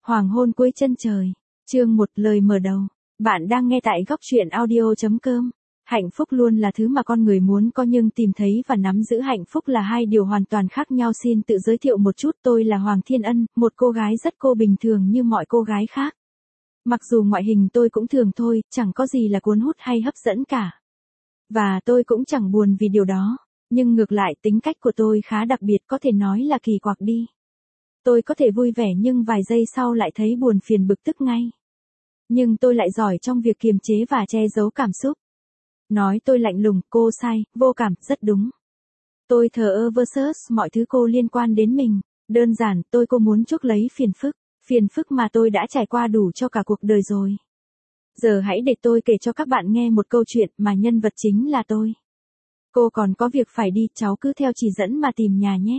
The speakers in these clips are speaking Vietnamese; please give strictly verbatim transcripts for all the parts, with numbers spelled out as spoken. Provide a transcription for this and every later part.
Hoàng hôn cuối chân trời. Chương một lời mở đầu. Bạn đang nghe tại góc truyện audio chấm com. Hạnh phúc luôn là thứ mà con người muốn có, nhưng tìm thấy và nắm giữ hạnh phúc là hai điều hoàn toàn khác nhau. Xin tự giới thiệu một chút, tôi là Hoàng Thiên Ân, một cô gái rất cô bình thường như mọi cô gái khác. Mặc dù ngoại hình tôi cũng thường thôi, chẳng có gì là cuốn hút hay hấp dẫn cả. Và tôi cũng chẳng buồn vì điều đó. Nhưng ngược lại, tính cách của tôi khá đặc biệt, có thể nói là kỳ quặc đi. Tôi có thể vui vẻ nhưng vài giây sau lại thấy buồn phiền bực tức ngay. Nhưng tôi lại giỏi trong việc kiềm chế và che giấu cảm xúc. Nói tôi lạnh lùng, cô sai, vô cảm, rất đúng. Tôi thờ ơ versus mọi thứ cô liên quan đến mình. Đơn giản, tôi cô muốn chuốc lấy phiền phức. Phiền phức mà tôi đã trải qua đủ cho cả cuộc đời rồi. Giờ hãy để tôi kể cho các bạn nghe một câu chuyện mà nhân vật chính là tôi. Cô còn có việc phải đi, cháu cứ theo chỉ dẫn mà tìm nhà nhé.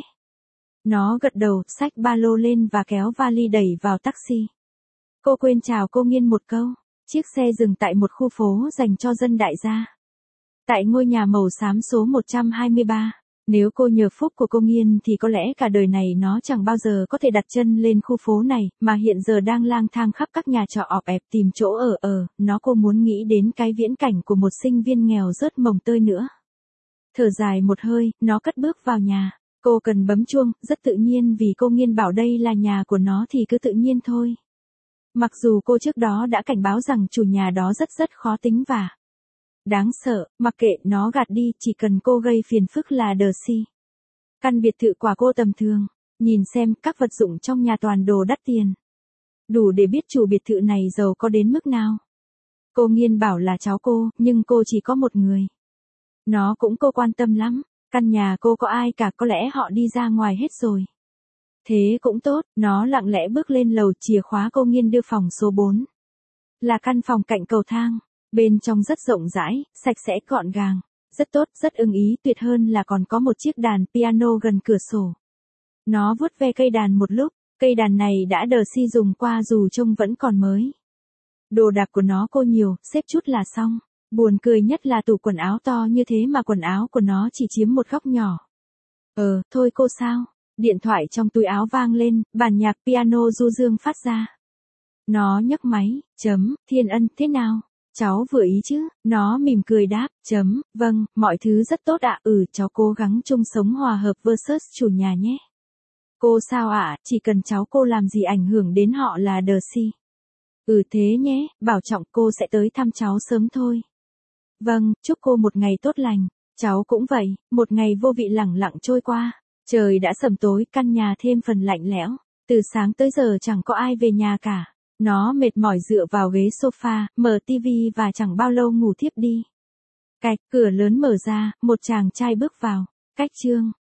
Nó gật đầu, xách ba lô lên và kéo vali đẩy vào taxi. Cô quên chào cô Nghiên một câu. Chiếc xe dừng tại một khu phố dành cho dân đại gia. Tại ngôi nhà màu xám số một trăm hai mươi ba. Nếu cô nhờ phúc của cô Nghiên thì có lẽ cả đời này nó chẳng bao giờ có thể đặt chân lên khu phố này, mà hiện giờ đang lang thang khắp các nhà trọ ọp ẹp tìm chỗ ở ở. Nó cô muốn nghĩ đến cái viễn cảnh của một sinh viên nghèo rớt mồng tơi nữa. Thở dài một hơi, nó cất bước vào nhà. Cô cần bấm chuông, rất tự nhiên vì cô Nghiên bảo đây là nhà của nó thì cứ tự nhiên thôi. Mặc dù cô trước đó đã cảnh báo rằng chủ nhà đó rất rất khó tính và đáng sợ, mặc kệ nó gạt đi, chỉ cần cô gây phiền phức là đờ si. Căn biệt thự của cô tầm thường, nhìn xem các vật dụng trong nhà toàn đồ đắt tiền. Đủ để biết chủ biệt thự này giàu có đến mức nào. Cô Nghiên bảo là cháu cô, nhưng cô chỉ có một người. Nó cũng cô quan tâm lắm, căn nhà cô có ai cả, có lẽ họ đi ra ngoài hết rồi. Thế cũng tốt, nó lặng lẽ bước lên lầu, chìa khóa cô Nghiên đưa phòng số bốn. Là căn phòng cạnh cầu thang, bên trong rất rộng rãi, sạch sẽ gọn gàng, rất tốt, rất ưng ý, tuyệt hơn là còn có một chiếc đàn piano gần cửa sổ. Nó vuốt ve cây đàn một lúc, cây đàn này đã đờ si dùng qua dù trông vẫn còn mới. Đồ đạc của nó cô nhiều, xếp chút là xong. Buồn cười nhất là tủ quần áo to như thế mà quần áo của nó chỉ chiếm một góc nhỏ. Ờ, thôi cô sao? Điện thoại trong túi áo vang lên, bản nhạc piano du dương phát ra. Nó nhấc máy, chấm, Thiên Ân, thế nào? Cháu vừa ý chứ? Nó mỉm cười đáp, chấm, vâng, mọi thứ rất tốt ạ, ừ, cháu cố gắng chung sống hòa hợp versus chủ nhà nhé. Cô sao ạ, chỉ cần cháu cô làm gì ảnh hưởng đến họ là đờ si. Ừ thế nhé, bảo trọng, cô sẽ tới thăm cháu sớm thôi. Vâng, chúc cô một ngày tốt lành. Cháu cũng vậy, một ngày vô vị lẳng lặng trôi qua. Trời đã sẩm tối, căn nhà thêm phần lạnh lẽo. Từ sáng tới giờ chẳng có ai về nhà cả. Nó mệt mỏi dựa vào ghế sofa, mở tivi và chẳng bao lâu ngủ thiếp đi. Cạch, cửa lớn mở ra, một chàng trai bước vào. Cách chương.